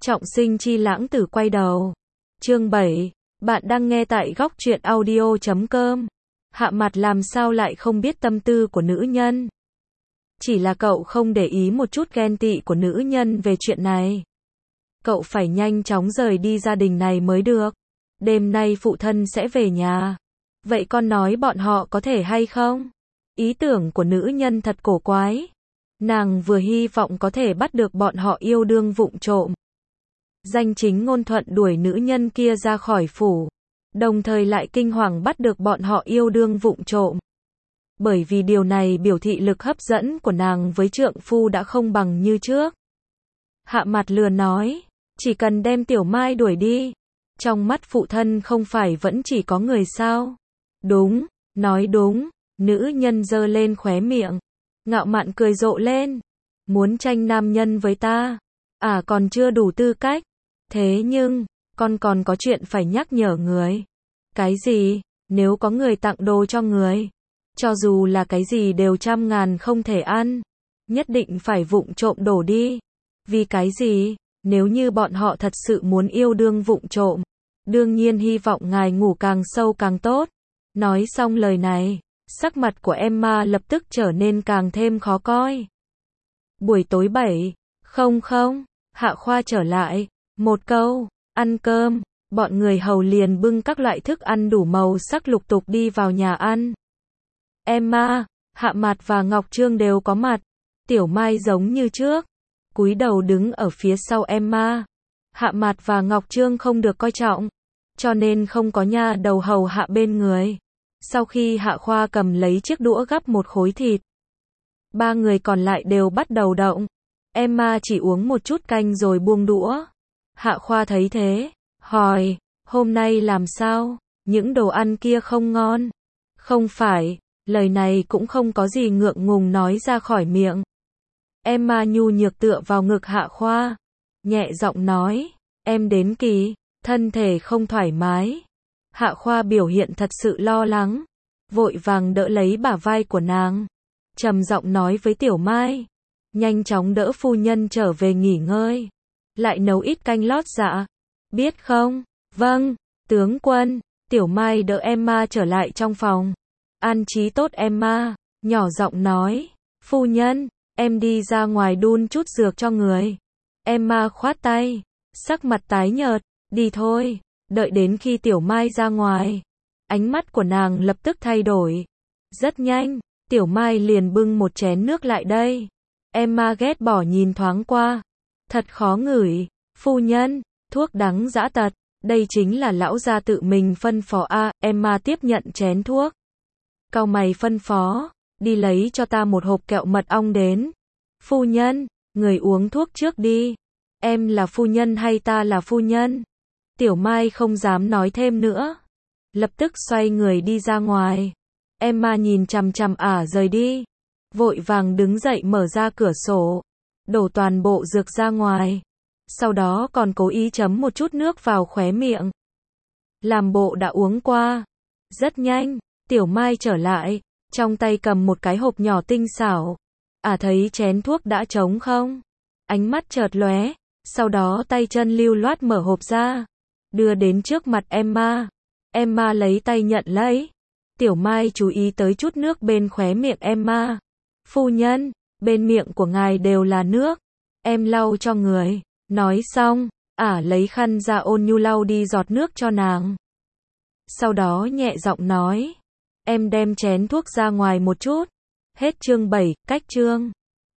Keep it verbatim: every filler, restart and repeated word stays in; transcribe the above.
Trọng sinh chi lãng tử quay đầu. Chương bảy. Bạn đang nghe tại góc truyện audio chấm com. Hạ Mặt làm sao lại không biết tâm tư của nữ nhân. Chỉ là cậu không để ý một chút ghen tị của nữ nhân về chuyện này. Cậu phải nhanh chóng rời đi gia đình này mới được. Đêm nay phụ thân sẽ về nhà. Vậy con nói bọn họ có thể hay không? Ý tưởng của nữ nhân thật cổ quái. Nàng vừa hy vọng có thể bắt được bọn họ yêu đương vụng trộm. Danh chính ngôn thuận đuổi nữ nhân kia ra khỏi phủ. Đồng thời lại kinh hoàng bắt được bọn họ yêu đương vụng trộm. Bởi vì điều này biểu thị lực hấp dẫn của nàng với trượng phu đã không bằng như trước. Hạ Mặt lừa nói, chỉ cần đem Tiểu Mai đuổi đi. Trong mắt phụ thân không phải vẫn chỉ có người sao? Đúng, nói đúng. Nữ nhân giơ lên khóe miệng. Ngạo mạn cười rộ lên. Muốn tranh nam nhân với ta? À, còn chưa đủ tư cách. Thế nhưng, con còn có chuyện phải nhắc nhở người. Cái gì? Nếu có người tặng đồ cho người, cho dù là cái gì đều trăm ngàn không thể ăn. Nhất định phải vụng trộm đổ đi. Vì cái gì? Nếu như bọn họ thật sự muốn yêu đương vụng trộm, đương nhiên hy vọng ngài ngủ càng sâu càng tốt. Nói xong lời này, sắc mặt của Emma lập tức trở nên càng thêm khó coi. Buổi tối bảy. Không không, Hạ Khoa trở lại. Một câu, ăn cơm. Bọn người hầu liền bưng các loại thức ăn đủ màu sắc lục tục đi vào nhà ăn. Emma, Hạ Mặt và Ngọc Trương đều có mặt. Tiểu Mai giống như trước, cúi đầu đứng ở phía sau Emma. Hạ Mặt và Ngọc Trương không được coi trọng, cho nên không có nha đầu hầu hạ bên người. Sau khi Hạ Khoa cầm lấy chiếc đũa gắp một khối thịt, ba người còn lại đều bắt đầu động. Emma chỉ uống một chút canh rồi buông đũa. Hạ Khoa thấy thế, hỏi, hôm nay làm sao? Những đồ ăn kia không ngon? Không phải, lời này cũng không có gì ngượng ngùng nói ra khỏi miệng. Emma nhu nhược tựa vào ngực Hạ Khoa, nhẹ giọng nói, em đến kỳ, thân thể không thoải mái. Hạ Khoa biểu hiện thật sự lo lắng, vội vàng đỡ lấy bả vai của nàng, trầm giọng nói với Tiểu Mai, nhanh chóng đỡ phu nhân trở về nghỉ ngơi, lại nấu ít canh lót dạ, biết không? Vâng, tướng quân. Tiểu Mai đỡ Emma trở lại trong phòng, an trí tốt Emma, nhỏ giọng nói, phu nhân, em đi ra ngoài đun chút dược cho người. Emma khoát tay, sắc mặt tái nhợt, đi thôi. Đợi đến khi Tiểu Mai ra ngoài, ánh mắt của nàng lập tức thay đổi. Rất nhanh, Tiểu Mai liền bưng một chén nước lại đây. Emma ghét bỏ nhìn thoáng qua, thật khó ngửi. Phu nhân, thuốc đắng dã tật, đây chính là lão gia tự mình phân phó a. Emma tiếp nhận chén thuốc, cau mày phân phó, đi lấy cho ta một hộp kẹo mật ong đến. Phu nhân, người uống thuốc trước đi. Em là phu nhân hay ta là phu nhân? Tiểu Mai không dám nói thêm nữa, lập tức xoay người đi ra ngoài. Emma nhìn chằm chằm ả rời đi, vội vàng đứng dậy mở ra cửa sổ, đổ toàn bộ dược ra ngoài. Sau đó còn cố ý chấm một chút nước vào khóe miệng, làm bộ đã uống qua. Rất nhanh, Tiểu Mai trở lại, trong tay cầm một cái hộp nhỏ tinh xảo. À, thấy chén thuốc đã trống không? Ánh mắt chợt lóe, sau đó tay chân lưu loát mở hộp ra, đưa đến trước mặt Emma. Emma lấy tay nhận lấy. Tiểu Mai chú ý tới chút nước bên khóe miệng Emma. Phu nhân, bên miệng của ngài đều là nước, em lau cho người. Nói xong, ả lấy khăn ra ôn nhu lau đi giọt nước cho nàng. Sau đó nhẹ giọng nói, em đem chén thuốc ra ngoài một chút. Hết chương bảy, cách chương.